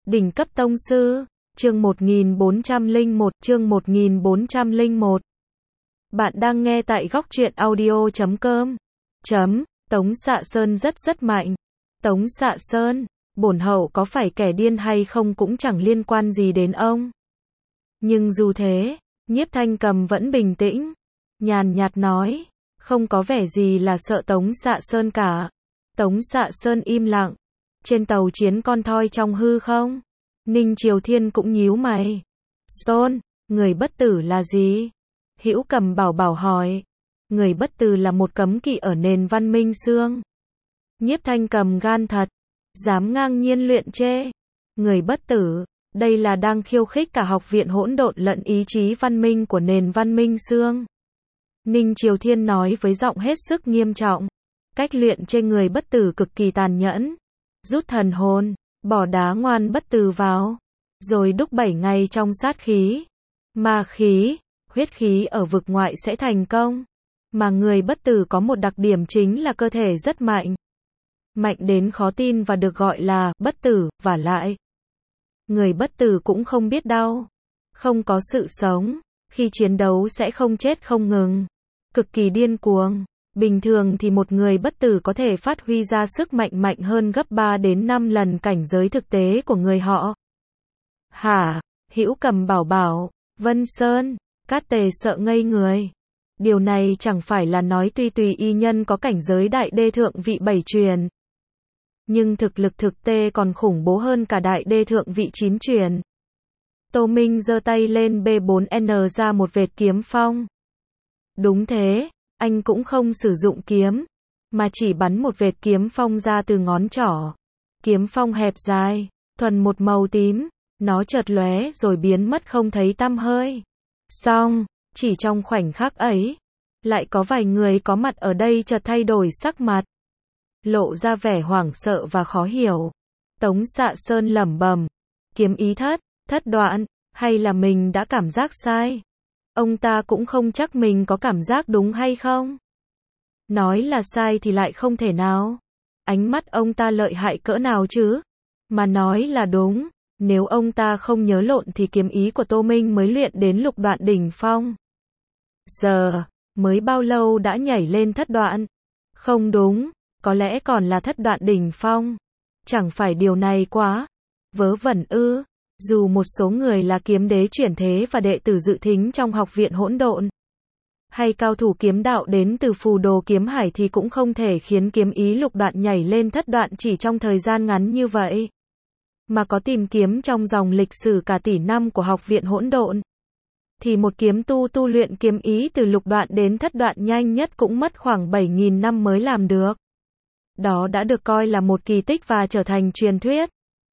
Đỉnh cấp tông sư, chương 1401, chương 1401. Bạn đang nghe tại góc truyện audio.com. Tống Xạ Sơn rất mạnh. Tống Xạ Sơn, bổn hậu có phải kẻ điên hay không cũng chẳng liên quan gì đến ông. Nhưng dù thế, Nhiếp Thanh Cầm vẫn bình tĩnh, nhàn nhạt nói, không có vẻ gì là sợ Tống Xạ Sơn cả. Tống Xạ Sơn im lặng. Trên tàu chiến con thoi trong hư không? Ninh Triều Thiên cũng nhíu mày. Stone, người bất tử là gì? Hữu Cầm bảo bảo hỏi. Người bất tử là một cấm kỵ ở nền văn minh xương. Nhiếp Thanh Cầm gan thật, dám ngang nhiên luyện chê. Người bất tử, đây là đang khiêu khích cả học viện hỗn độn lẫn ý chí văn minh của nền văn minh xương. Ninh Triều Thiên nói với giọng hết sức nghiêm trọng. Cách luyện chê người bất tử cực kỳ tàn nhẫn. Rút thần hồn, bỏ đá ngoan bất tử vào, rồi đúc 7 ngày trong sát khí, ma khí, huyết khí ở vực ngoại sẽ thành công. Mà người bất tử có một đặc điểm chính là cơ thể rất mạnh. Mạnh đến khó tin và được gọi là bất tử, vả lại. Người bất tử cũng không biết đau, không có sự sống, khi chiến đấu sẽ không chết không ngừng. Cực kỳ điên cuồng. Bình thường thì một người bất tử có thể phát huy ra sức mạnh mạnh hơn gấp 3 đến 5 lần cảnh giới thực tế của người họ. Hả? Hữu Cầm bảo bảo, Vân Sơn, Cát Tề sợ ngây người. Điều này chẳng phải là nói tùy y nhân có cảnh giới đại đê thượng vị 7 truyền. Nhưng thực lực thực tế còn khủng bố hơn cả đại đê thượng vị 9 truyền. Tô Minh giơ tay lên B4N ra một vệt kiếm phong. Đúng thế. Anh cũng không sử dụng kiếm, mà chỉ bắn một vệt kiếm phong ra từ ngón trỏ. Kiếm phong hẹp dài, thuần một màu tím, nó chợt lóe rồi biến mất không thấy tăm hơi. Xong, chỉ trong khoảnh khắc ấy, lại có vài người có mặt ở đây chợt thay đổi sắc mặt, lộ ra vẻ hoảng sợ và khó hiểu. Tống Xạ Sơn lẩm bẩm, kiếm ý thất đoạn, hay là mình đã cảm giác sai? Ông ta cũng không chắc mình có cảm giác đúng hay không. Nói là sai thì lại không thể nào. Ánh mắt ông ta lợi hại cỡ nào chứ? Mà nói là đúng, nếu ông ta không nhớ lộn thì kiếm ý của Tô Minh mới luyện đến lục đoạn đỉnh phong. Giờ, mới bao lâu đã nhảy lên thất đoạn? Không đúng, có lẽ còn là thất đoạn đỉnh phong. Chẳng phải điều này quá vớ vẩn ư? Dù một số người là kiếm đế chuyển thế và đệ tử dự thính trong học viện hỗn độn, hay cao thủ kiếm đạo đến từ phù đồ kiếm hải thì cũng không thể khiến kiếm ý lục đoạn nhảy lên thất đoạn chỉ trong thời gian ngắn như vậy. Mà có tìm kiếm trong dòng lịch sử cả tỷ năm của học viện hỗn độn, thì một kiếm tu luyện kiếm ý từ lục đoạn đến thất đoạn nhanh nhất cũng mất khoảng 7.000 năm mới làm được. Đó đã được coi là một kỳ tích và trở thành truyền thuyết.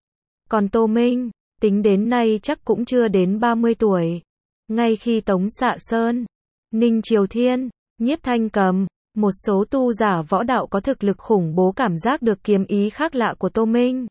Còn Tô Minh, tính đến nay chắc cũng chưa đến 30 tuổi. Ngay khi Tống Xạ Sơn, Ninh Triều Thiên, Nhiếp Thanh Cầm, một số tu giả võ đạo có thực lực khủng bố cảm giác được kiếm ý khác lạ của Tô Minh.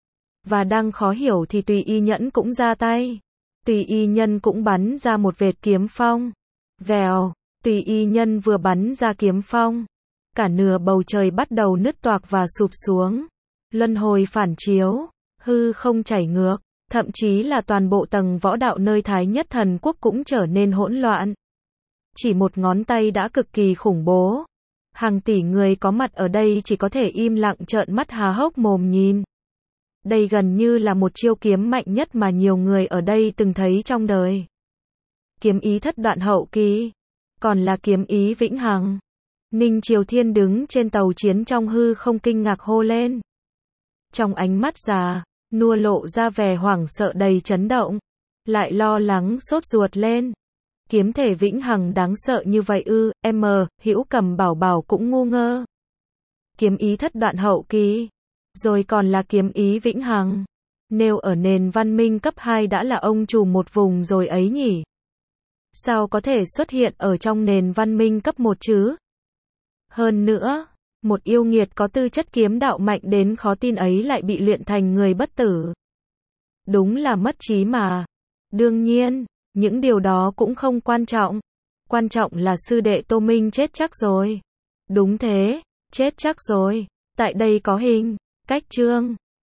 Và đang khó hiểu thì Tùy Y Nhẫn cũng ra tay. Tùy Y Nhân cũng bắn ra một vệt kiếm phong. Vèo, Tùy Y Nhân vừa bắn ra kiếm phong, cả nửa bầu trời bắt đầu nứt toạc và sụp xuống. Luân hồi phản chiếu, hư không chảy ngược. Thậm chí là toàn bộ tầng võ đạo nơi Thái Nhất Thần Quốc cũng trở nên hỗn loạn. Chỉ một ngón tay đã cực kỳ khủng bố. Hàng tỷ người có mặt ở đây chỉ có thể im lặng trợn mắt há hốc mồm nhìn. Đây gần như là một chiêu kiếm mạnh nhất mà nhiều người ở đây từng thấy trong đời. Kiếm ý thất đoạn hậu kỳ, còn là kiếm ý vĩnh hằng. Ninh Triều Thiên đứng trên tàu chiến trong hư không kinh ngạc hô lên. Trong ánh mắt già nua lộ ra vẻ hoảng sợ đầy chấn động, lại lo lắng sốt ruột lên. Kiếm thể vĩnh hằng đáng sợ như vậy ư? Hữu Cầm bảo bảo cũng ngu ngơ. Kiếm ý thất đoạn hậu kỳ, rồi còn là kiếm ý vĩnh hằng. Nếu ở nền văn minh cấp 2 đã là ông chủ một vùng rồi ấy nhỉ? Sao có thể xuất hiện ở trong nền văn minh cấp 1 chứ? Hơn nữa, một yêu nghiệt có tư chất kiếm đạo mạnh đến khó tin ấy lại bị luyện thành người bất tử. Đúng là mất trí mà. Đương nhiên, những điều đó cũng không quan trọng. Quan trọng là sư đệ Tô Minh chết chắc rồi. Đúng thế, chết chắc rồi. Tại đây có hình, cách chương.